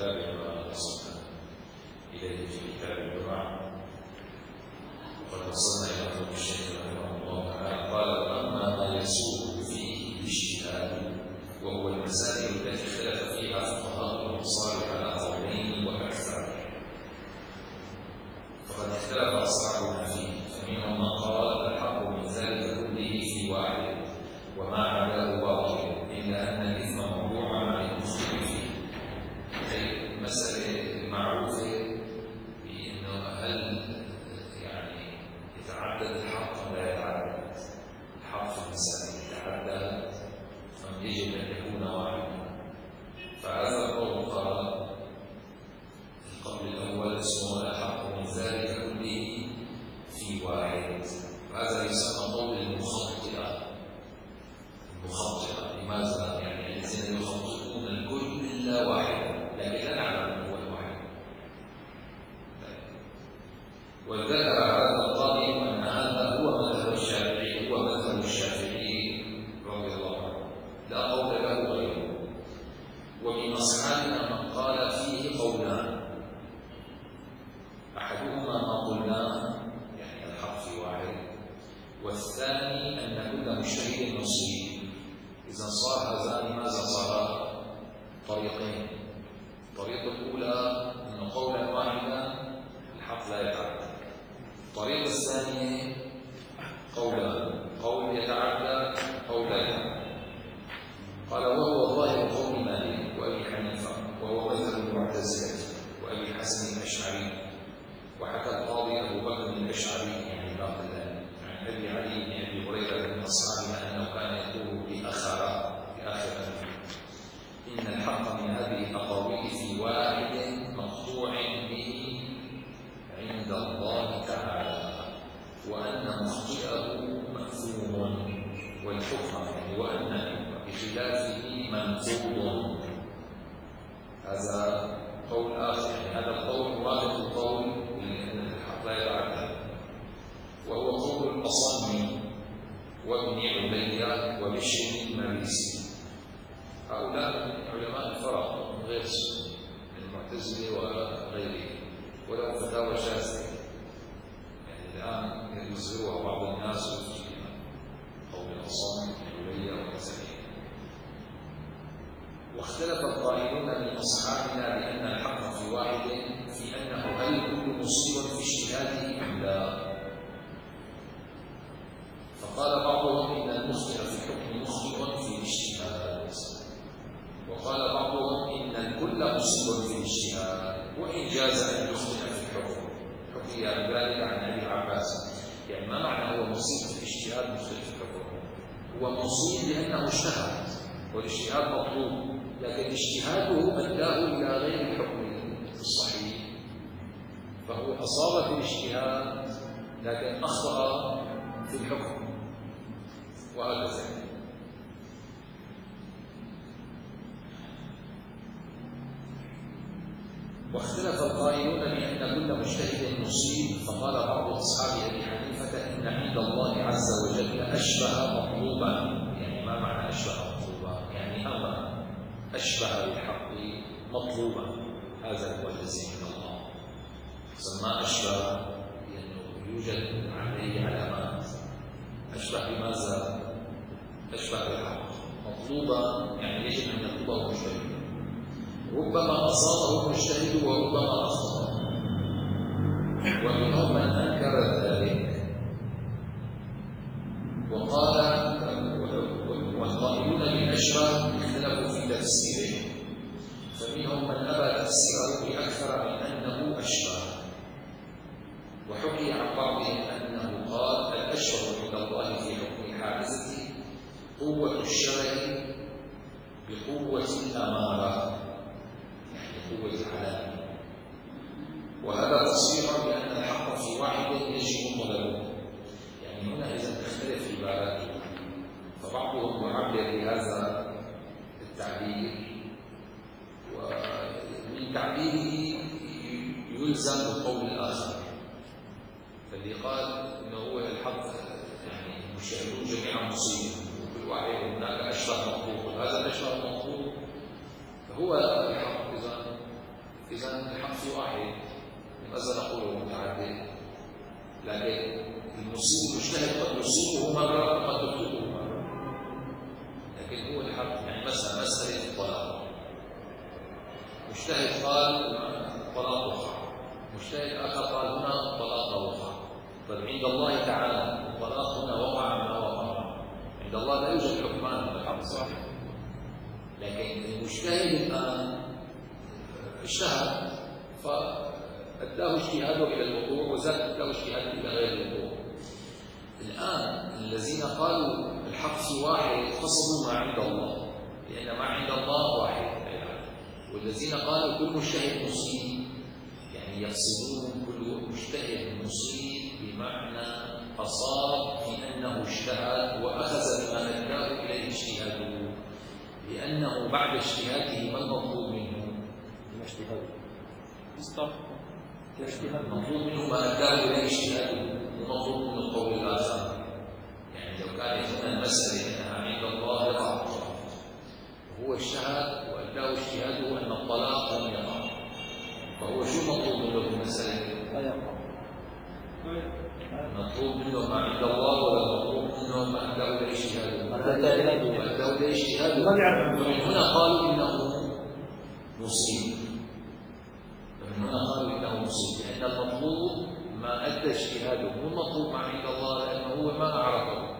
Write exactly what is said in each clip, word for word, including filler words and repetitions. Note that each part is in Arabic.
متابع ما وصلنا إليه في كتاب الجمعة، وقد وصلنا إلى قول الشيخ رحمه الله تعالى قال: وأما ما يسوق فيه الاجتهاد وهو المسائل التي اختلف فيها فقهاء الأمصار على قولين وأكثر، فقد اختلف أصحابنا فيه، فمنهم من قال الحق من ذلك كله في واحد وما عداه باطل، إلا أن الإثم موضوع مع المسلم فيه. أي المسألة المعروفة بأنه هل يعني يتعدد الحق أم لا يتعدد؟ الحق في المسألة يتعدد أم يجب أن يكون واحدا؟ فهذا القول قال القول الأول اسمه الحق من ذلك كله في واحد، وهذا يسمى قول المخطئة. المخطئة لماذا؟ يعني الذين يخطئون الكل إلا واحدا، لكن لا نعلم من هو الواحد. وذكر هذا القائل أن هذا هو مذهب الشافعي، هو مذهب الشافعي رضي الله عنه، لا قول له غيره. ومن أصحابنا من قال فيه قولان: أحدهما ما قلناه يعني الحق في واحد، والثاني أن كل مجتهد مصيب. إذا صار هذان ماذا صار؟ طريقين. الطريقة الأولى أن قولا واحدا الحق لا يتعدى. الطريقة الثانية قولان، قول يتعدى قول لا يتعدى. قال: وهو ظاهر قول مالك وأبي حنيفة، وهو مذهب المعتزلة وأبي الحسن الأشعري. وحكى القاضي أبو بكر الأشعري يعني باقلان عن أبي علي بن أبي هريرة من أصحابنا أنه كان يقول بآخر بآخر إن الحق من هذه الأقاويل في واحد مقطوع به عند الله تعالى، وأن مخطئه مأثوم، والحكم يعني وأن بخلافه منقوض. هذا قول آخر، يعني هذا القول موافق القول بأن الحق لا يتعدى، وهو قول الأصم وابن عبيدة وبشر المريسي. هؤلاء من علماء الفرق من غير من المعتزلة وغيره، ولهم فتاوى شاذة يعني الآن يظهرها بعض الناس ويفتيها، قول الأصم وابن عبيدة وكذا. واختلف القائلون من أصحابنا بأن الحق في واحد في أنه هل كل مصيب في اجتهاده أم لا؟ فقال بعضهم إن المخطئ في الحكم مخطئ في الاجتهاد، وقال بعضهم إن الكل مصيب في الاجتهاد وإن جاز أن يخطئ في الحكم. حكي ذلك عن أبي عباس، يعني ما معنى هو مصيب في الاجتهاد مخطئ في الحكم؟ هو مصيب لأنه اجتهد، والاجتهاد مطلوب، لكن اجتهاده أداه إلى غير الحكم الصحيح، فهو أصاب في الاجتهاد لكن أخطأ في الحكم، وهكذا. واختلف القائلون بأن كل مجتهد مصيب، فقال بعض أصحاب أبي حنيفة إن عند الله عز وجل أشبه مطلوبا. يعني ما معنى أشبه مطلوبا؟ يعني أمر أشبه بالحق مطلوبا، هذا هو الذي من الله. سماه أشبه لأنه يوجد عليه علامات. أشبه بماذا؟ أشبه بالحق. مطلوبا يعني يجب أن يطلبه مجتهد، ربما أصابه المجتهد وربما أخطأ، ومنهم من أنكر ذلك وقال والقائلون بالأشبه اختلفوا في تفسيره، فمنهم من أبى تفسيره بأكثر من أنه أشبه. وحكي عن بعضهم أنه قال الأشبه عند الله في حكم الحادثة قوة الشرع بقوة الأمارة، يعني قوة العلامة. وهذا تصريح بأن الحق في واحد يجب طلبه. يعني هنا إذا تختلف عباراته، فبعضهم يعبر بهذا التعبير، ومن تعبيره يلزم بالقول الآخر. فاللي قال إنه هو الحق يعني مشاهدون جميعا مصيبة، وكل واحد هناك أشبه مطلوب، وهذا الأشبه المطلوب هو الحق. إذا إذا الحق في واحد، لماذا نقول متعدد؟ لكن المصيب المجتهد قد يصيبه مرة وقد يخطئه مرة، لكن هو الحق. يعني مثلا مسألة الطلاق، مجتهد قال الطلاق وقع، مجتهد آخر قال هنا الطلاق وقع. طيب عند الله تعالى الطلاق هنا وقع ما وقع، عند الله لا يوجد حكمان بالحق صحيح. لكن المجتهد الآن اجتهد فأداه اجتهاده إلى الوقوع وزاد أداه اجتهاده إلى غير الوقوع. الآن الذين قالوا الحق في واحد قصدوا ما عند الله، لأن ما عند الله واحد، والذين قالوا كل مجتهد مصيب يعني يقصدون كل مجتهد مصيب بمعنى أصاب في أنه اجتهد وأخذ بما أداه إليه اجتهاده، لأنه بعد اجتهاده ما المطلوب منه؟ ما اجتهاده المطلوب منه ما أداه إليه اجتهاده، المطلوب منه القول الآخر. يعني لو كانت هنا المسألة أنها عند الله يقع، وهو اجتهد وأداه اجتهاده أن الطلاق لم يقع، فهو شو مطلوب منه في المسألة؟ لا يقع. مطلوب منه ما عند الله ولا مطلوب منه ما أداه إليه اجتهاده؟ ما أداه إليه اجتهاده. ومن هنا قالوا إنه مصيب، ومن هنا قالوا إنه مصيب لأن المطلوب ما أدى اجتهاده، مو المطلوب ما عند الله لأنه هو ما أعرفه.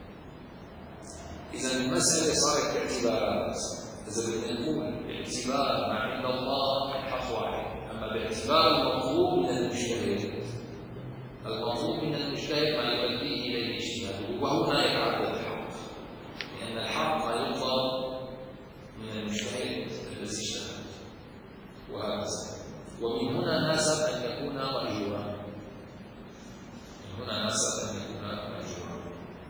إذا المسألة صارت باعتبارات. إذا بدنا نقول باعتبار ما عند الله الحق واحد، أما باعتبار المطلوب من المجتهد، المطلوب من المجتهد ما يؤديه إليه اجتهاده، وهنا يتعدد الحق، لأن الحق ما يطلب من المجتهد الذي اجتهد، وهكذا. ومن هنا ناسب أن يكون مأجورا، من هنا ناسب أن يكون مأجورا.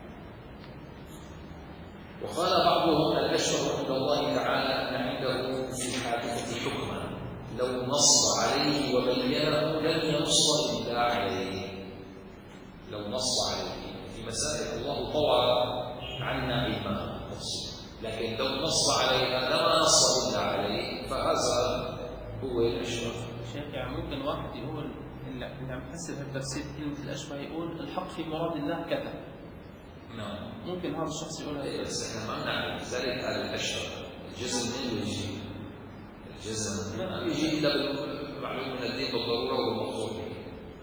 وقال بعضهم الأشهر عند الله تعالى أن عنده في الحادثة حكما لو نص عليه وبينه لم ينص إلا عليه. لو نص عليه في مسائل الله طوى عنا علما، لكن لو نص عليها لما نص إلا عليه، فهذا هو الأشهر. شيخ يعني ممكن واحد يقول اللي عم يحسب التفسير كلمة الأشبه يقول الحق في مراد الله كذا. نعم. ممكن هذا الشخص يقول هذا. بس احنا ما نعرف ذلك على الأشهر. الجزم منه يجي. الجزم ما يجي إلا بالمعلوم من الدين بالضرورة والمقصود به.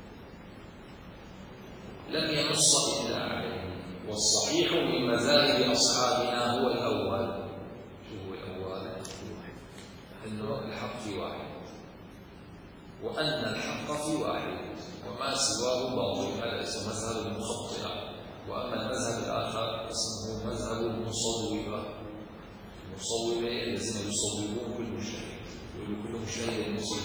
لم ينص إلا عليه. والصحيح من مذاهب أصحابنا هو الأول. شو هو الأول؟ إنه الحق في واحد. وأن الحق في واحد وما سواه باطل. هذا اسمه مذهب المخطئة. وأما المذهب الآخر اسمه مذهب المصوبة. المصوبة الذين يصوبون كل مجتهد، يقولوا كل مجتهد مصيب.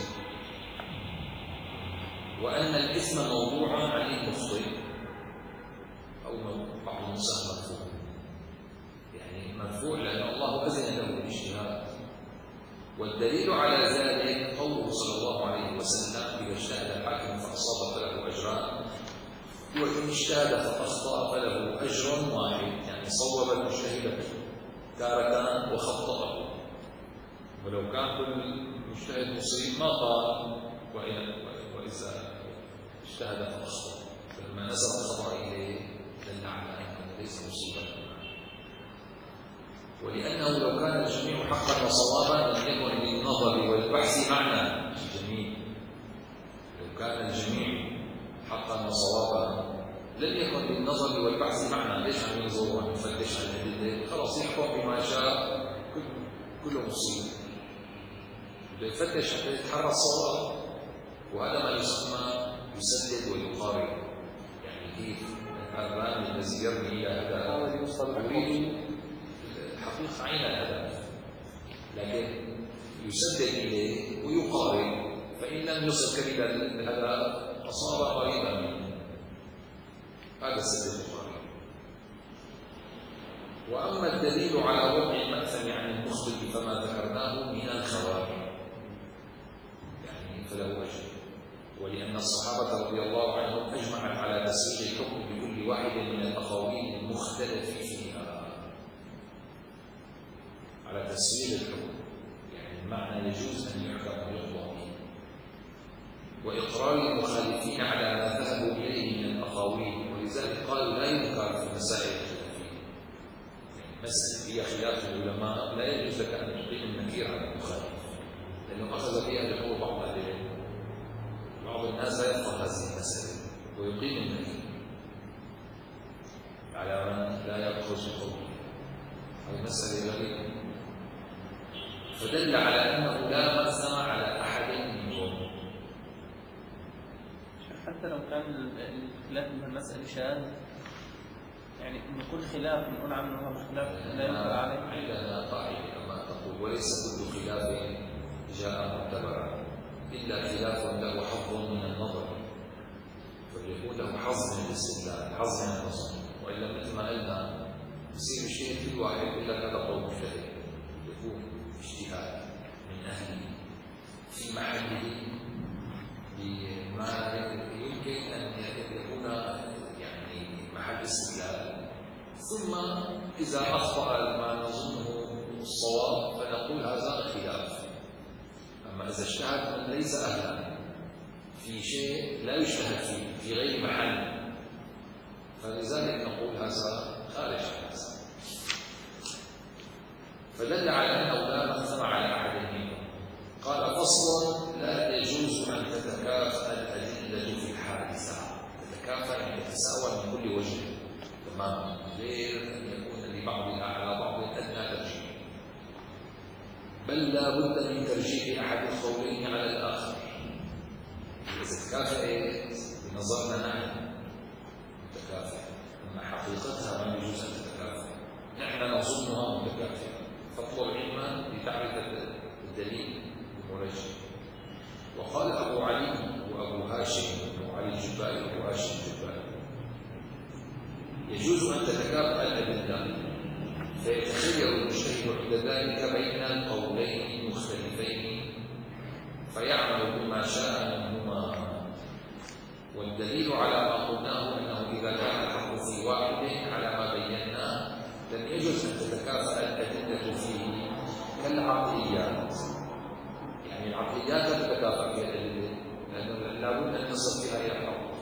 وأن الإثم موضوع عن المخطئ أو بعض النسخ مرفوع، يعني مرفوع لأن الله أذن له بالاجتهاد. والدليل على ذلك قوله صلى الله عليه وسلم: إذا اجتهد الحاكم فأصاب فله أجران، وإن اجتهد فأخطأ فله أجر واحد. يعني صوب المجتهد تارة وخطأه، ولو كان كل مجتهد مصيب ما قال وإذا اجتهد فأخطأ، فلما نزل الخطأ إليه دل على أنه ليس مصيبا. ولأنه لو كان الجميع حقا وصوابا لم يكن للنظر والبحث معنى جميل. لو كان الجميع حقا وصوابا لم يكن للنظر والبحث معنى. ليش عم ينظر وعم يفتش على الأدلة؟ خلاص يحكم بما شاء، كله مصيب. بده يفتش حتى يتحرى الصواب، وهذا ما يسمى يسدد ويقارب. يعني كيف الرامي الذي يرمي إلى هدف يريد الحقيقة عين الهدف، لكن يسدد إليه ويقارب، فإن لم يصل كبيرا الهدف أصاب قريبا منه. هذا السدد القارب. وأما الدليل على وضع المأثم عن المخطئ فما ذكرناه من الخوارج، يعني فله وجه. ولأن الصحابة رضي الله عنهم أجمعت على تسويغ الحكم بكل واحد من الأقاويل المختلف فيها. على تسويغ الحكم يعني المعنى يجوز أن يحكم ويقضى به، وإقرار المخالفين على ما ذهبوا إليه من الأقاويل، ولذلك قالوا لا ينكر في المسائل الخلافية. مسألة هي خلاف العلماء لا يجوز لك أن تقيم النكير على المخالف، لأنه أخذ بها جمهور بعض أهل العلم. بعض الناس لا يفقه هذه المسألة ويقيم النكير على من لا يأخذ بقوله. هذه مسألة غريبة، فدل على أنه لا مأثم على أحد منهم. حتى لو كان الخلاف من المسألة شاذ، يعني إن كل خلاف نقول عنه هو خلاف لا ينكر عليه. عندنا قاعدة كما تقول: وليس كل خلاف جاء معتبرا إلا خلاف له حظ من النظر، فليكون له حظ من الاستدلال، حظ من النظر، وإلا مثل ما قلنا يصير الشيء كل واحد يقول لك هذا قول مجتهد، يكون اجتهاد من أهله في محله بما يمكن أن يكون يعني محل استدلال، ثم إذا أخطأ ما نظنه الصواب فنقول هذا خلاف. أما إذا اجتهد من ليس أهلا في شيء لا يجتهد فيه في غير محل، فلذلك نقول هذا خارج عن هذا. فدل على أنه لا مأثم على أحد منهم. قال: فصل: لا يجوز أن تتكافأ الأدلة في الحادثة. تتكافأ يعني تتساوى من كل وجه تماما، غير أن يكون لبعضها على بعض أدنى ترجيح، بل لا بد من ترجيح أحد القولين على الآخر. إذا تكافأت بنظرنا نحن متكافئة، أما حقيقتها ما يجوز أن تتكافئ. نحن نظنها متكافئة، فاطلب علما لتعرف الدليل المرجح. وقال أبو علي وأبو هاشم أبو علي الجبائي وأبو هاشم الجبائي: يجوز أن تتكافئ الأدلة فيتخير المجتهد عند ذلك بين القولين المختلفين فيعمل بما شاء منهما. والدليل على ما قلناه أنه إذا كان الحق في واحد على ما بيناه لم يجوز أن تتكافأ الأدلة فيه كالعقليات. يعني العقليات لا تتكافأ في الأدلة، لأنه لا بد أن تصل فيها إلى الحق.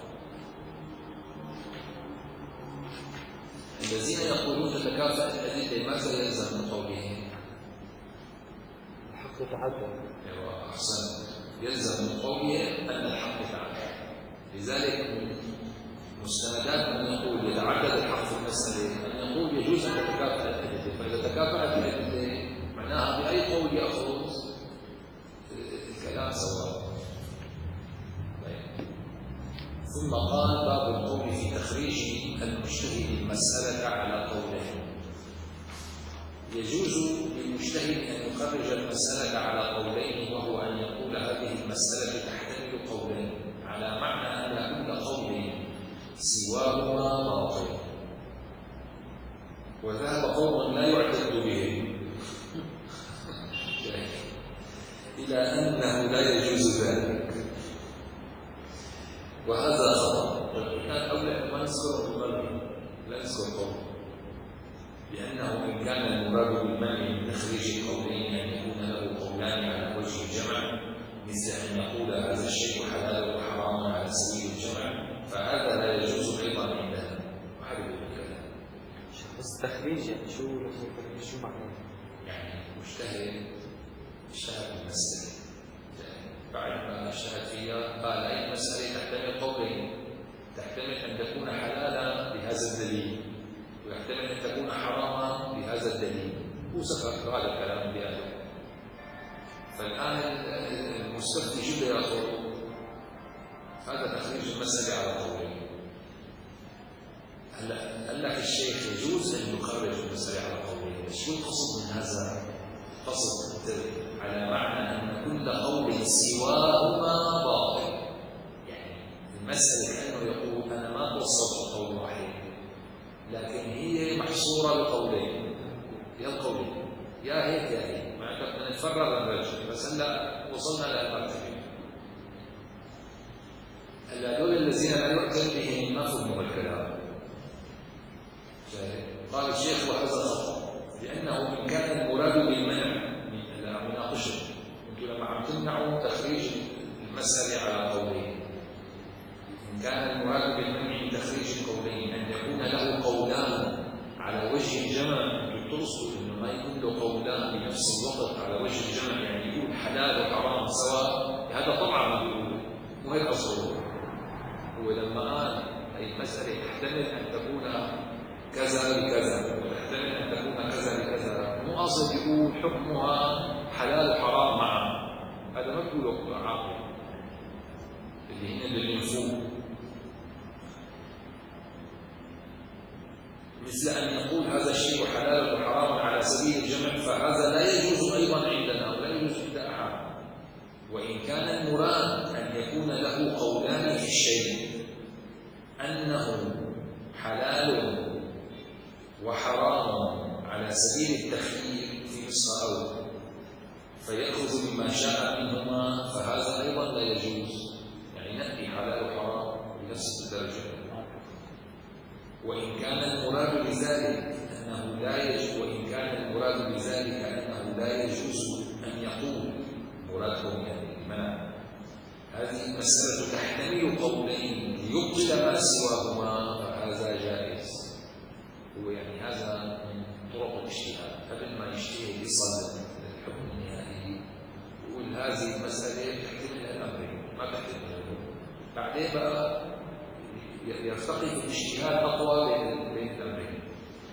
الذين يقولون تتكافأ الأدلة ماذا يلزم من قولهم؟ الحق يتعدى. أيوة أحسن، يلزم من قولهم أن الحق يتعدى. لذلك مستندات من يقول يتعدد الحق في المسألة أن يقول يجوز أن تتكافأ الأدلة، فإذا تكافأت الأدلة معناها بأي قول يأخذ الكلام سواء. ثم قال: باب القول في تخريج المجتهد المسألة على قولين. يجوز للمجتهد أن يخرج المسألة على قولين، وهو أن يقول هذه المسألة تحتمل قولين على معنى أن كل قول سواهما باطل. وذهب قوم لا يعتد بهم إلى أنه لا يجوز ذلك، وهذا خطأ. كان أولى ما نذكر بالمنع لا نذكر قول، لأنه إن كان المراد بالمنع من تخريج القولين أن يكون له قولان على وجه الجمع، مثل أن يقول هذا الشيء حلال وحرام على سبيل الجمع، فهذا لا يجوز أيضا عندنا. وحدد الكلام بس تخريج يعني شو شو معناه؟ يعني مجتهد اجتهد المسألة، بعد ما اجتهد فيها قال أي مسألة تحتمل قولين، تحتمل أن تكون حلالا بهذا الدليل، ويحتمل أن تكون حراما بهذا الدليل، وسكت هذا الكلام بهذا. فالآن المستفتي شو بده ياخذ؟ هذا تخريج المسألة على قولين. هلا قال لك الشيخ يجوز أن يخرج المسألة على قولين، شو القصد من هذا؟ قصد على معنى أن كل قول سواهما باطل. يعني المسألة كأنه يقول أنا ما توصلت قول واحد، لكن هي محصورة بقولين، يا القولين يا هيك يا هيك، معناتها بدنا نتفرغ للرجل، بس هلا وصلنا للمرتبة. هلا هذول الذين لا يعتد بهم ما فهموا الكلام. قال الشيخ: وهذا خطأ، لأنه إن كان المراد بالمنع من مناقشة، أنتم لما عم تمنعوا تخريج المسألة على قولين حلال وحرام سواء، هذا طبعا ما بيقول، مو هيك أصله. هو لما قال هي المسألة تحتمل أن تكون كذا لكذا وتحتمل أن تكون كذا لكذا، مو قاصد يقول حكمها حلال وحرام معا، هذا ما بيقوله عاقل اللي هن اللي ينفوه. مثل أن يقول هذا الشيء حلال وحرام على سبيل الجمع، فهذا لا يجوز أيضا عندنا ولا يجوز عند أحد. وإن كان المراد أن يكون له قولان في الشيء أنه حلال وحرام على سبيل التخيير في نصف أول فيأخذ بما شاء منهما، فهذا أيضا لا يجوز. يعني نأتي حلال وحرام بنفس الدرجة. وإن كان المراد بذلك أنه لا يجوز وإن كان المراد بذلك أنه لا يجوز أن يقول مرادهم يعني المنع، هذه المسألة تحتمل قولين ليبطل ما سواهما، فهذا جائز. هو يعني هذا من طرق الاجتهاد، قبل ما يجتهد يصل للحكم النهائي يقول هذه المسألة تحتمل الأمرين ما تحتمل الأمرين، بعدين بقى يرتقي في الاجتهاد أقوى بين الأمرين،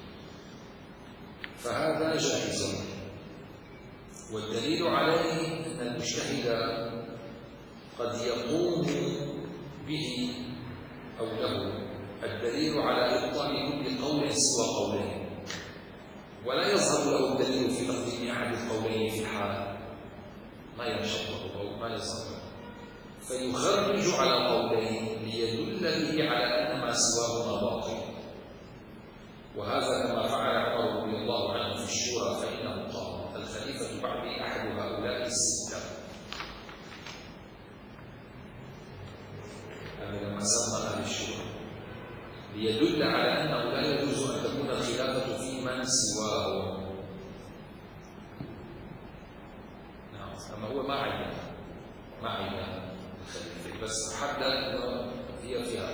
فهذا جائز. والدليل عليه أن المجتهد قد يقوم به أو له الدليل على إبطال كل قول سوى قولين، ولا يظهر له الدليل في تقديم أحد القولين في الحال، ما ينشط له أو ما يظهر له، فيخرج على قولين ليدل به على أن ما سواهما باطل. وهذا كما فعل عمر رضي الله عنه في الشورى، فإنه قال الخليفة بعدي أحد هؤلاء الستة، هذا لما سمى أهل الشورى، ليدل على أنه لا يجوز أن تكون الخلافة في من سواه. نعم، أما هو ما عين ما عين الخليفة، بس حدد أنه هي فيها.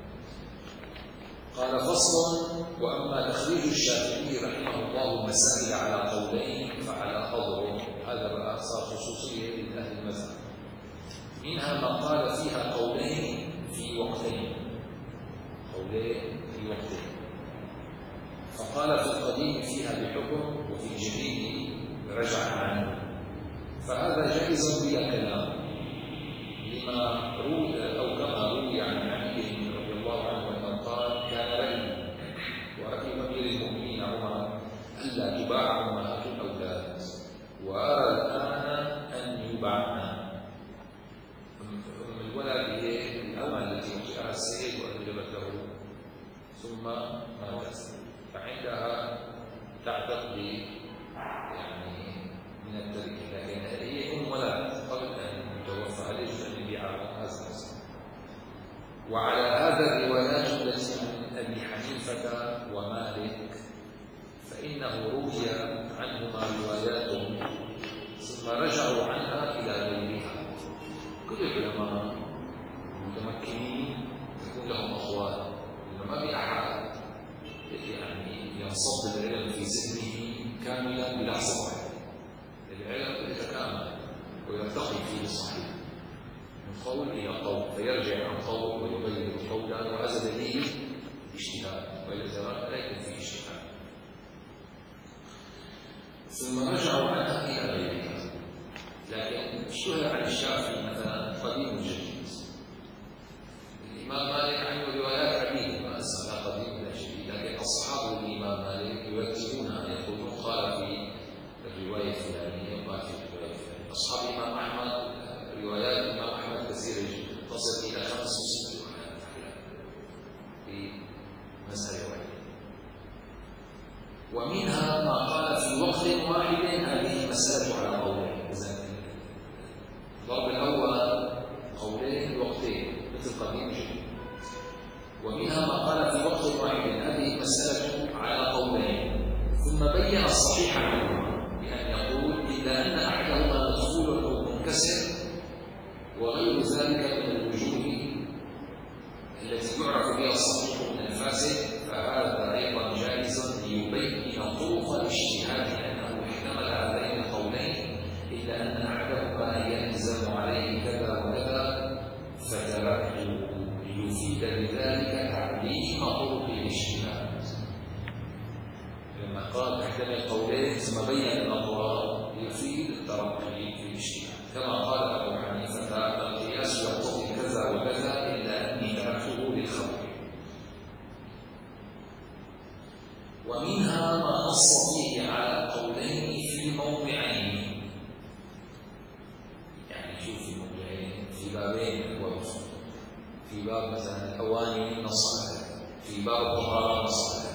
قال فصل: وأما تخريج الشافعي رحمه الله المسائل على قولين فعلى قدره. هذا بقى صار خصوصية لأهل المذهب، منها ما قال فيها قولين في وقتين، قولين في وقتين، فقال في القديم فيها بحكم وفي الجديد رجع عنه، فهذا جائز بلا كلام، لما روي أو كما روي عن علي رضي الله عنه أنه قال كان رأي ورأي أمير المؤمنين عمر ألا تباع أمهات الأولاد، وأرى الآن أن يباعن. أم الولد هي الأمة التي وقعها السيد وأنجبت له ثم ماتت، فعندها تعتق يعني من التركة، لكن هي أم ولد قبل أن يتوفى، هل يجوز أن يبيعها؟ هذا المسألة. وعلى هذا الروايات التي عن أبي حنيفة ومالك فإنه روي عنهما روايات ثم رجعوا عنها إلى غيرها. كل العلماء المتمكنين يكون لهم أقوال، إنه ما في أحد يعني ينصب العلم في ذهنه كاملا بلحظة واحدة، العلم يتكامل ويرتقي فيه الصحيح من قول إلى قول، فيرجع عن قول ويبين قولا، وهذا دليل اجتهاد، وإذا لا يكون فيه اجتهاد. ثم رجعوا عنها إلى غيرها. لكن اشتهر عن الشافعي مثلا قديم جديد، الإمام مالك عنه روايات عديدة ما أسمى قديم ولا جديد، لكن أصحاب الإمام مالك يرتبونها، يقولون قال في الرواية الفلانية وقال في الرواية الفلانية. أصحاب الإمام أحمد روايات الإمام أحمد كثيرة جدا، تصل إلى خمس وست روايات في مسألة واحدة، ومنها ما قال في وقت واحد هذه مسألة على قولين. الضرب الأول قولين وقتين مثل قديم جديد، ومنها ما قال في وقت واحد هذه مسألة على قولين، ثم بين الصحيح عنهما بأن يقول إلا أن أحدهما مدخول أو منكسر وغير ذلك من الوجوه التي يعرف بها الصحيح من الفاسد، فهذا أيضا جائز ليبين طرق الاجتهاد أنه احتمل هذين القولين إلا أن أحدهما في بابين أبواب في باب مثلا الأواني نص عليه، في باب الطهارة نص عليه،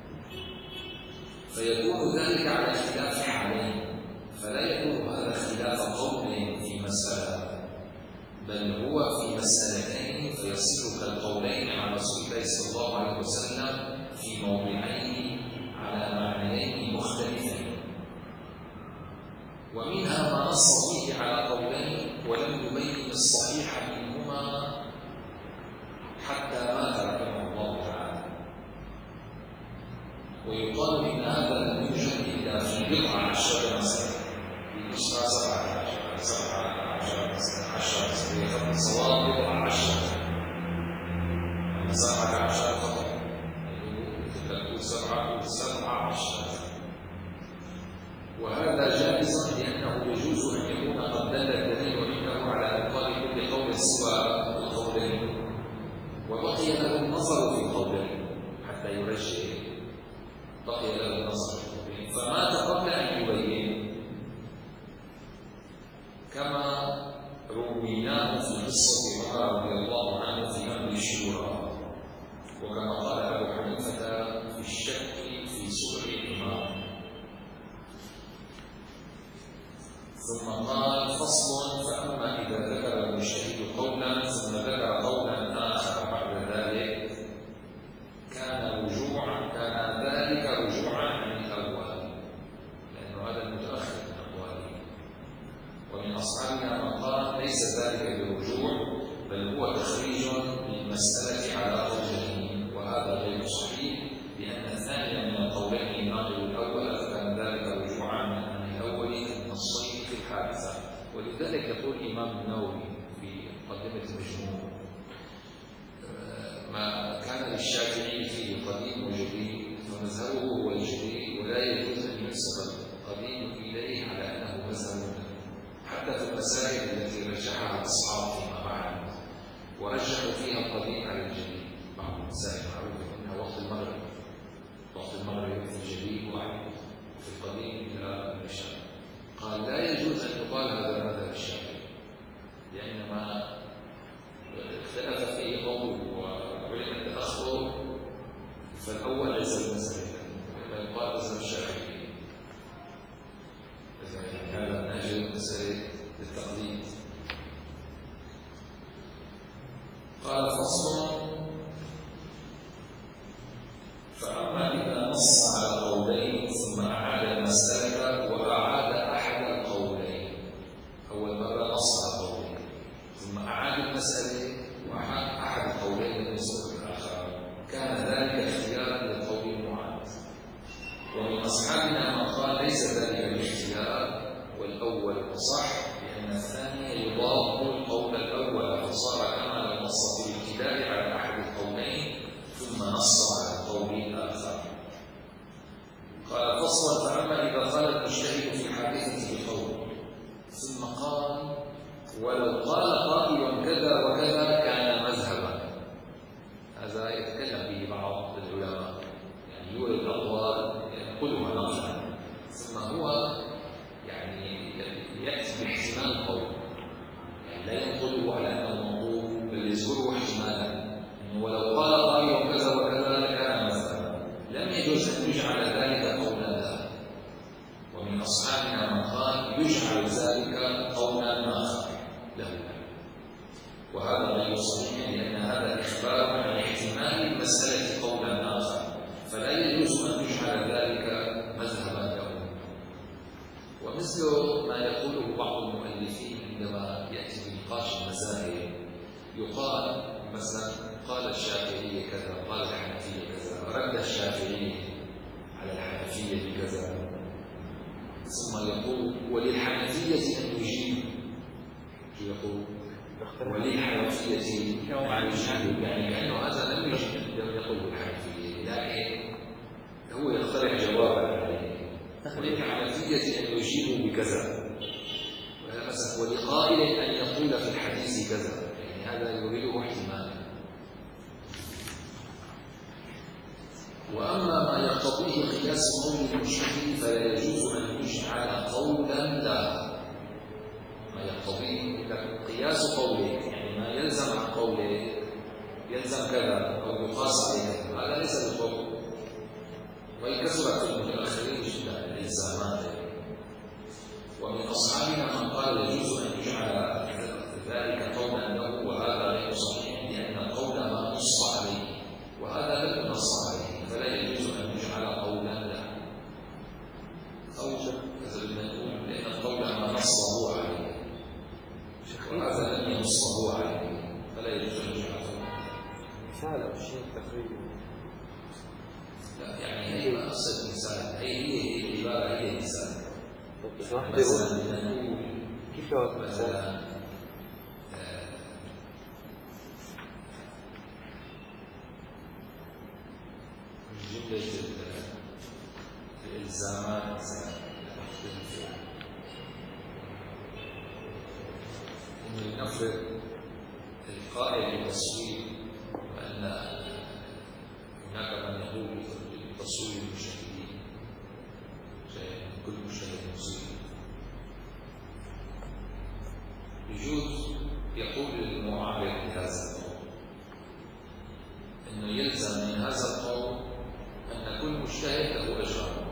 فيكون ذلك على خلاف حالين، فلا يكون هذا خلاف قول في مسألة، بل هو في مسألتين فيصير كالقولين على رسول الله صلى الله عليه وسلم في موضعين على معنيين مختلفين. ومنها ما نص فيه على قولين ولم يبين الصحيح منهما حتى مات رحمه الله تعالى. ويقال إن هذا لم يوجد إلا في بضع عشر مسألة، في نسخة سبعة عشر سبعة عشر عشر مسألة، صواب بضع عشر، أما سبعة عشر خطأ، تقول سبعة سبعة عشر. وهذا جائز لأنه يجوز أن يكون قد دل الدليل عنده على إبطال كل قول سوى القولين، وبقي له النظر في القولين حتى يرجح، بقي له النظر في القولين فمات قبل أن يبين، كما رويناه في قصة عمر رضي الله عنه في أمر الشورى، وكما قال أبو حنيفة في الشك في سوء الإمام. ثم قال فصل: فأما إذا ذكر المجتهد قولا ثم ذكر قولا آخر بعد ذلك كان رجوعا كان ذلك رجوعا عن الأول، لأنه هذا المتأخر من أقواله. ومن أصحابنا من قال ليس ذلك برجوع، بل هو تخريج للمسألة على وجهين، وهذا غير صحيح، لأن الثاني من القولين ناقل الأول، فكان ذلك رجوعا عن الأول النصين في الحادثة. ولذلك يقول الإمام النووي في مقدمة المجموع: ما كان للشافعي فيه قديم وجديد، فمذهبه هو الجديد، ولا يجوز أن ينسب القديم إليه على أنه مذهب، حتى في المسائل التي رجحها أصحاب فيما بعد ورجحوا فيها القديم على الجديد. بعض المسائل معروفة منها وقت المغرب، وقت المغرب في الجديد واحد، في القديم إلى العشاء. قال لا يجوز أن يقال هذا مذهب الشافعي، لأنما اختلف فيه قوله وعلم التأخر، فالأول ليس بمذهب، وإنما يقال مذهب الشافعي، إذا كان ناجي مسألة للتقليد. قال فصل: فأما إذا نص على قولين ثم أعاد المسألة وأعاد أحد القولين، أول مرة نص على قولين ثم أعاد المسألة وأحد أحد القولين من يسبق الآخر، كان ذلك اختيارا للقول المعاد. ومن أصحابنا من قال ليس ذلك بالاختيار، والأول أصح، لأن الثاني يضاد القول الأول، فصار كما لو نص في الابتداء على أحد القولين ثم نص على القول الآخر. قال فصل: فأما إذا قال المجتهد في حادثة بقول ثم قال ولو قال قائل كذا وكذا كان مذهبا، هذا يتكلم به بعض العلماء، يعني يورد الأقوال ينقلها نقلا، ثم هو يعني يأتي باحتمال القول، يعني لا ينقله على أنه منقول، بل يذكره احتمالا، إنه ولو قال قائل كذا وكذا لكان مذهبا، لم يجوز أن يجعل ذلك قولا له. ومن أصحابنا من قال يجعل ذلك قولا آخر له، وهذا غير صحيح، لأن هذا إخبار عن احتمال المسألة قولا آخر، فلا يجوز أن يجعل ذلك مذهبا له. ومثل ما يقوله بعض المؤلفين عندما يأتي بنقاش المذاهب، يقال مثلا قال الشافعي كذا، قال الحنفية كذا، رد الشافعي على الحنفية بكذا، ثم يقول وللحنفية أن يجيب، يقول وللحنفية أن يجيب، يعني كأنه هذا لم يجب لم يقل الحنفية، لكن هو يقترح جوابا عليه، وللحنفية أن يجيبوا بكذا، مثلا ولقائل أن يقول في الحديث كذا، يعني هذا يريده احتمالا. وأما ما يقتضيه قياس قول المجتهد فلا يجوز أن يجعل قولا له، ما يقتضيه قياس قولك يعني ما يلزم عن قولك يلزم كذا أو يقاس عليه، هذا ليس بالقول. وإن كثرت في المتأخرين جدا الإلزامات، ومن أصحابنا من قال يجوز أن يجعل ذلك قولا له، وهذا غير صحيح لأن القول ما نص عليه وهذا لم ينص عليه، فلا يجوز أن يجعل قولا له. أو كذا نقول لأن القول ما نصه عليه وهذا لم ينصه عليه، فلا يجوز أن يجعل قولا له. مثال أو شيء تقريبا. لا يعني هي قصة مثال، هي هي العبارة هي مثال. بس واحد مثلا يقول نقول كيف لو مثلا من جملة الإلزامات مثلا إن لنفرض القائل بالتصوير، وأن هناك من يقول بالتصوير المشاهدين كل مشاهد مصيب، يجوز يقول للمعارض بهذا القول انه يلزم من هذا القول ان كل مجتهد له اجران،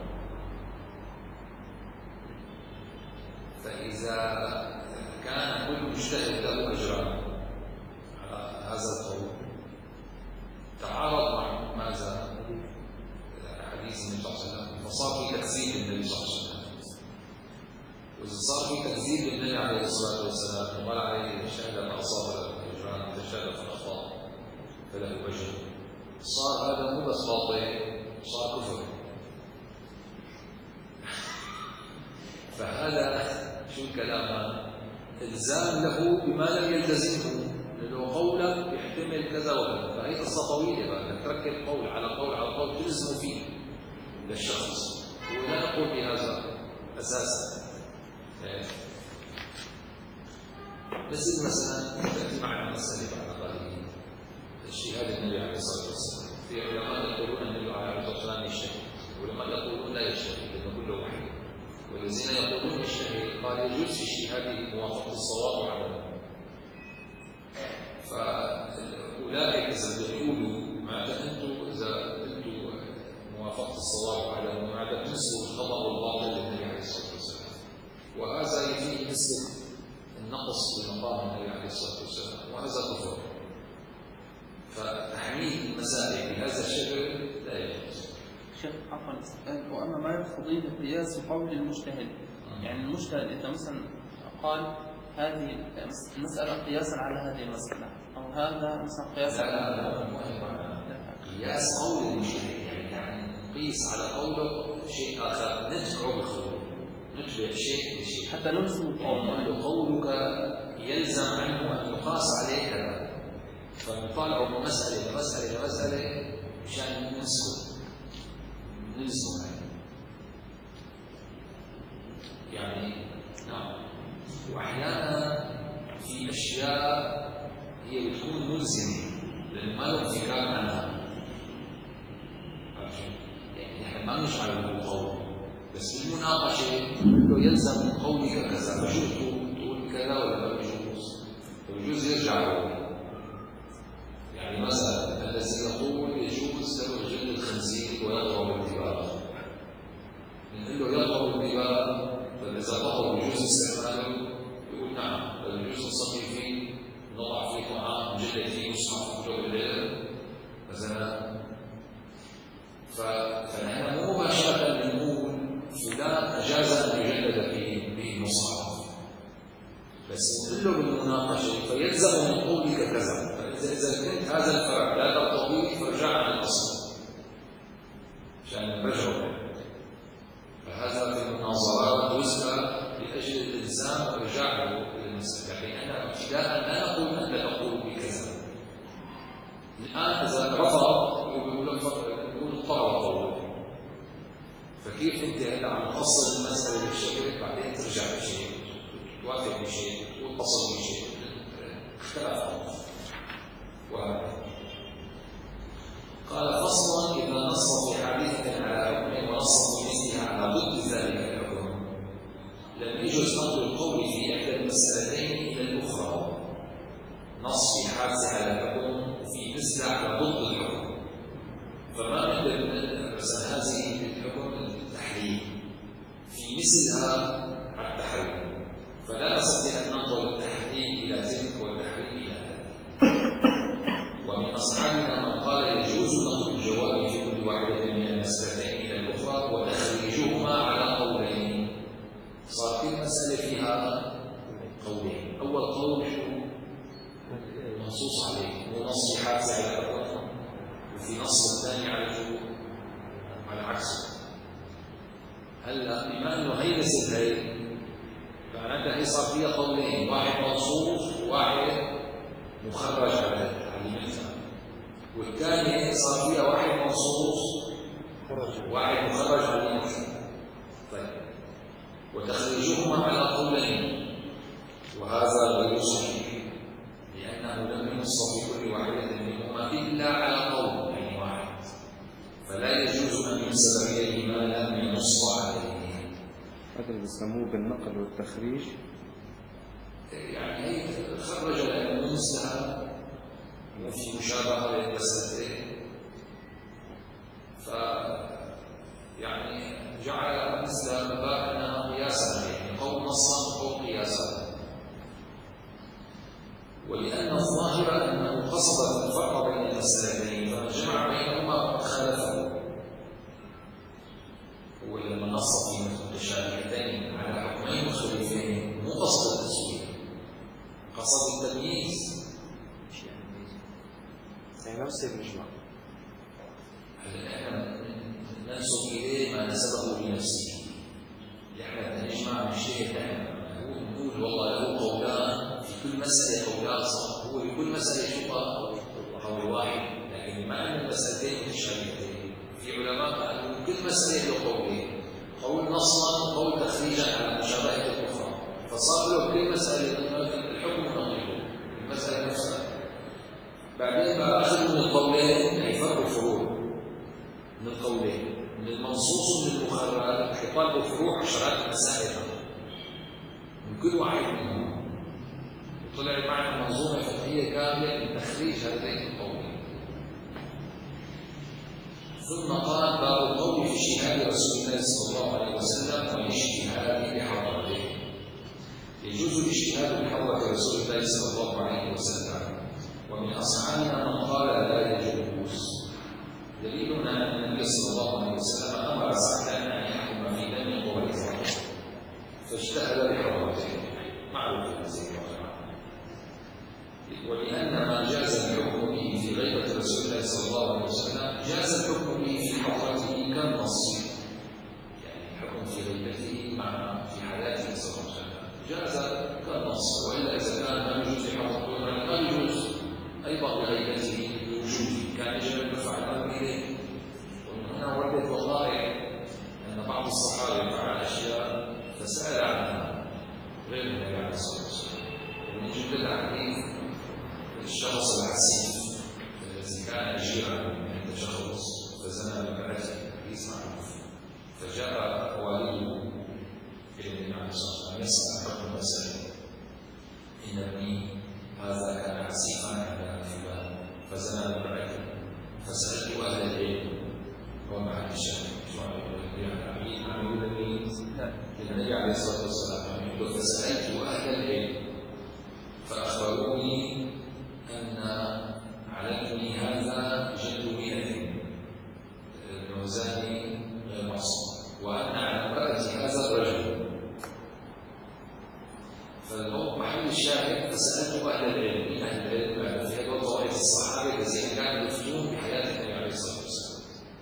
فاذا كان كل مجتهد له اجران على هذا القول تعارض مع ماذا؟ حديث النبي صلى الله عليه وسلم، فصار في تكذيب النبي صلى الله عليه وسلم. وإذا صار في تكذيب النبي عليه الصلاة والسلام وقال عليه شهد فأصاب له أجران، إذا شهد فأخطأ فله أجر، صار هذا مو بس خاطئ، صار كفر. فهذا شو الكلام؟ إلزام له بما لم يلتزمه، لأنه قولا يحتمل كذا وكذا، فهي قصة طويلة بقى انك تركب قول على قول على قول تلزم فيه للشخص، ولا نقول بهذا أساسا. بس مثلا تأتي معنا مسألة بعد قليل اجتهاد النبي عليه الصلاة والسلام، في علماء يقولون أن النبي عليه الصلاة والسلام يجتهد، وعلماء يقولون لا يجتهد لأنه كله وحي، والذين يقولون يجتهد قال يجوز في اجتهاده موافقة الصواب وعدمه. فأولئك إذا بيقولوا معنى أنتم إذا أنتم موافقة الصواب وعدمه معنى تنسوا الخطأ والباطل للنبي عليه الصلاة والسلام، وهذا يفيد نسبة النقص في مقام النبي عليه الصلاة والسلام، وهذا كفر. فتحميل المسائل بهذا الشكل لا يجوز. شيخ عفوا، وأما ما يقتضيه قياس قول المجتهد، يعني المجتهد إذا مثلا قال هذه المسألة قياسا على هذه المسألة، أو هذا مثلا قياسا على هذا قياس قول المجتهد، يعني نقيس على قوله شيء آخر نتبعه بقوله، نتبع شيء بشيء حتى نلزم القول. يعني قولك يلزم عنه أن يقاس عليه كذا، فنطالع من مسألة لمسألة لمسألة مشان ننسخه نلزمه يعني. نعم. وأحيانا في أشياء هي بتكون ملزمة لأن ما له انفكاك عنها، يعني نحن ما نجعل القول، بس بالمناقشة له يلزم من قولك كذا، بجوز تقول كذا ولا ما بجوز، بجوز يرجع. يعني مثلا الذي يقول يجوز له جلد الخنزير ويضرب الدباغ، نقول له يضرب الدباغ، فإذا ضرب يجوز استعماله، يقول نعم بل يجوز نصلي فيه، نضع فيه طعام نجلد فيه مصحف في جو الليل مثلا. فنحن مو مباشرة بنقول فلان أجاز أن يجلد به مصحف، بس نقول له بالمناقشة فيلزم من قولك كذا، إذا كنت هذا الفرع لا تقتضيه فارجع عن الأصل عشان نرجعه. فهذا في المناظرات يسمى لأجل الإلزام وإرجاعه للمسألة، لكن أنا ابتداء لا نقول أنت تقول بكذا. الآن إذا رفض يقول يقول اضطر قوله، فكيف أنت هلا عم تفصل المسألة بالشكل بعدين ترجع بشيء، توافق بشيء، وتصل بشيء، اختلاف. قال فصلا إذا نص في حديثة على حكم ونص في مثلها على ضد ذلك الحكم لم يجوز نقل القول في إحدى المسألتين إلى الأخرى، منصوص عليه ونص حاسي على الرقم وفي نص ثاني على على عكسه. هلا بما انه هي مثل هي فمعناتها هي صار فيها قولين، واحد منصوص وواحد مخرج على المثل، والثاني صار فيها واحد منصوص وواحد مخرج على المثل. طيب وتخريجهما على قولين وهذا غير صحيح لأنه لم ينص في كل واحدة منهما إلا على قول يعني واحد، فلا يجوز أن ينسب إليه ما لم ينص عليه. هذا اللي بيسموه بالنقل والتخريج. يعني هي خرج لأنه مثلها وفي مشابهة للمسألتين، ف يعني جعل مثل باب أنها قياسا عليه، قول نصا وقول قياسا. ولأن الظاهر أنه قصد الفرق بين المسألتين فمن جمع بينهما خالفه. هو لما نص في متشابهتين على حكمين مختلفين مو قصد التسوية، قصد التمييز. يعني نفس المجمع. هلا احنا ننسب إليه ما نسبه لنفسه، احنا نجمع نجتهد دائما نقول والله له قولان في كل مسألة قولان صح، هو بكل مسألة شو قول واحد، لكن مع أن المسألتين متشابهتين في علماء قالوا كل مسألة له قولين، قول نصا وقول تخريجا على مشابهة الأخرى، فصار له كل مسألة الحكم نظيره المسألة نفسها. بعدين بقى أخذوا من القولين يعني فرق الفروع من القولين من المنصوص ومن المخرج، حيطان الفروع عشرات مسائل من كل واحد منهم، وطلع معنا منظومة فقهية كاملة من تخريج هذين القولين. ثم قال باب القول في اجتهاد رسول الله صلى الله عليه وسلم والاجتهاد بحضرته. يجوز الاجتهاد بحضرة رسول الله صلى الله عليه وسلم، ومن أصحابنا من قال لا يجوز. دليلنا أن النبي صلى الله عليه وسلم أمر سعدا أن يحكم في دم قوله فاجتهد بحضرته معروف هذه ولأن ما جاز الحكم به في غيبة رسول الله صلى الله عليه وسلم جاز الحكم به في حضرته كالنص، يعني الحكم في غيبته مع في حياته صلى الله عليه وسلم جاز كالنص، وإلا إذا كان ما يجوز في حضرته ما يجوز أيضا بغيبته بوجوده كان يجب أن يفعل الأمر إليه. ومن هنا وردت وقائع أن بعض الصحابة فعل أشياء فسأل عنها غير النبي عليه الصلاة والسلام، ومن جملة الحديث الشخص العسيف الذي كان أجيرا عند شخص فزنى بامرأته حديث معروف، فجاء والده إلى النبي عليه الصلاة والسلام يسأل حكم المسألة، إن ابني هذا كان عسيفا عند فلان فزنى بامرأته، فسألت أهل العلم ومع الشهر شو يعني عم يقول النبي عليه الصلاة والسلام يقول فسألت أهل العلم فأخبروني أن على ابني هذا جد مئة الموزان غير معصوم، وأن على امرأة هذا الرجل. فالموضوع محل الشاهد فسألت أهل العلم من أهل العلم في هذا طوائف الصحابة الذين كانوا يفتون بحياة النبي عليه الصلاة والسلام،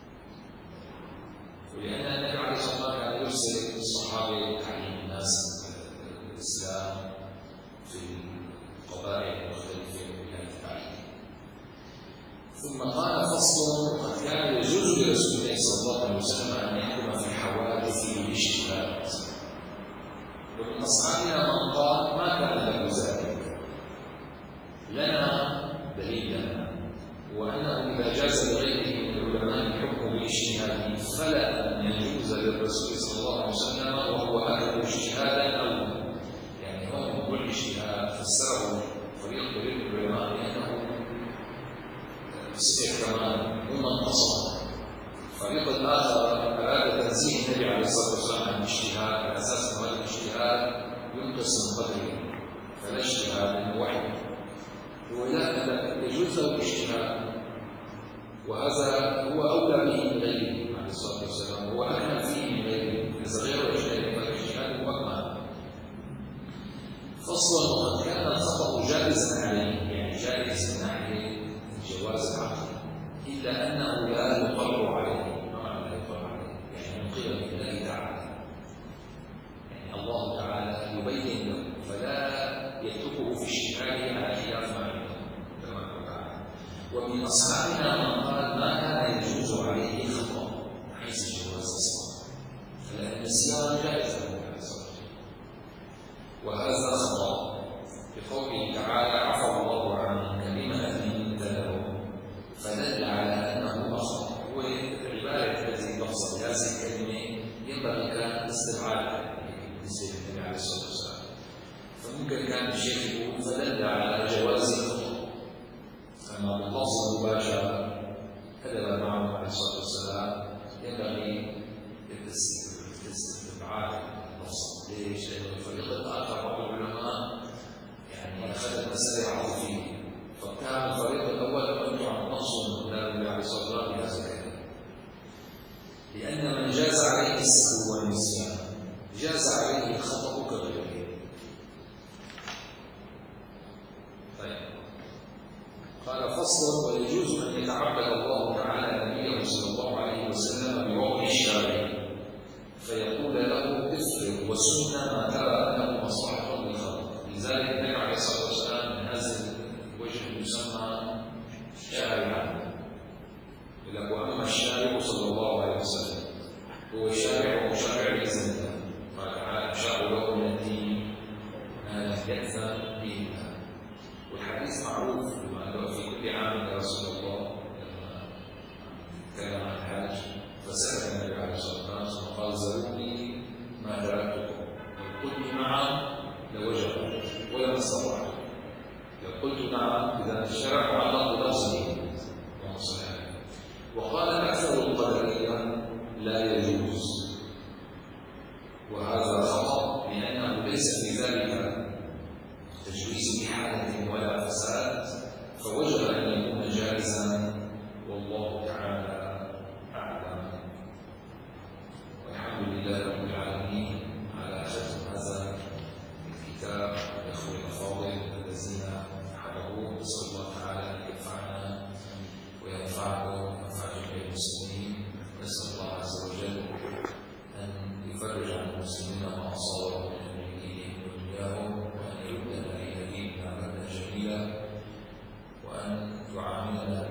ولأن النبي عليه الصلاة والسلام كان يرسل الصحابة تعليم الناس الإسلام في القبائل المختلفة وبلاد التعليم. ثم قال فصل وقد كان يجوز لرسول الله صلى الله عليه وسلم أن يحكم في حوادث الاجتهاد، ومن أصحابنا من قال ما كان له ذلك. لنا دليل لنا وأنه إذا جاز لغيره من العلماء الحكم بالاجتهاد فلا أن يجوز للرسول صلى الله عليه وسلم وهو أكثر اجتهادا أولا. يعني هو كل اجتهاد فسره فريق كبير من العلماء بأنه صحيح كمان مو منقصا، فريق الآخر أراد تنزيه النبي عليه الصلاة والسلام عن الاجتهاد على أساس أن هذا الاجتهاد ينقص من قدره، فلا اجتهاد من وحي هو لا يجوز له الاجتهاد، وهذا هو أولى به من غيره عليه الصلاة والسلام، هو أكمل فيه من غيره، إذا غيره اجتهاد فالاجتهاد هو أكمل. فصل وقد كان الخطأ جائزا عليه، يعني يعني جائز من ناحية جواز العقد، إلا أنه لا يقر عليه. ما معنى لا يقر عليه؟ يعني من قبل الله تعالى، يعني الله تعالى يبين له فلا يتركه في اشتغاله على خلاف ما عنده تبارك وتعالى. ومن أصحابنا من قال ما كان يجوز عليه خطأ حيث جواز الصلاة، فلأن النسيان جائز له عليه الصلاة والسلام، وهذا خطأ بقوله تعالى عفى الله عنك لما أذنت له، فدل على أنه أخطأ. والعبارة التي تحصل بهذه الكلمة ينبغي كان استبعادها بالنسبة للنبي عليه الصلاة والسلام، فممكن كان الشيخ يقول فدل على جواز الخطأ، أما باللفظ المباشر أدب معه عليه الصلاة والسلام ينبغي استبعاد اللفظ. ليش؟ لأن الفريق الآخر بعض العلماء يعني أخذ المسألة عاطفية، فكان الفريق الأول يرجع عن نص من النبي عليه الصلاة والسلام بهذا الكلام، لأن من جاز عليه السهو والنسيان جاز عليه الخطأ كغيره. طيب، قال فصل: ويجوز أن يتعبد الله تعالى نبيه صلى الله عليه وسلم بوضع الشارع فيقول له افطر وسنة ما ترى أنه مصلحة للخلق. لذلك النبي عليه الصلاة والسلام من هذا الوجه يسمى شارعا، يقول لك وأما الشارع صلى الله عليه وسلم هو شارع ومشرع بإذن الله، قال تعالى شرع له من الدين ما لم يأذن به الله. والحديث معروف في كل عام يا رسول الله لما تكلم عن الحج فسأل النبي عليه الصلاة والسلام قال زروني ما تركتكم، لو قلت نعم لوجب ولم استطع، لو قلت نعم إذا الشرع معلق بلفظه ومصلحته. وقال أكثر القدرية لا يجوز، وهذا خطأ لأنه ليس في ذلك تجويز بحالة ولا فساد، فوجب أن يكون جائزا، والله تعالى أعلم. والحمد لله رب العالمين على ختم هذا الكتاب. الأخوة الأفاضل الذين حضروه، نسأل الله تعالى أن ينفعنا وينفعكم وينفع جميع المسلمين. نسأل الله عز وجل أن يفرج عن المسلمين ما أصابهم من دينهم ودنياهم، وأن يردنا إلى ديننا ردا جميلا، وأن تعاملنا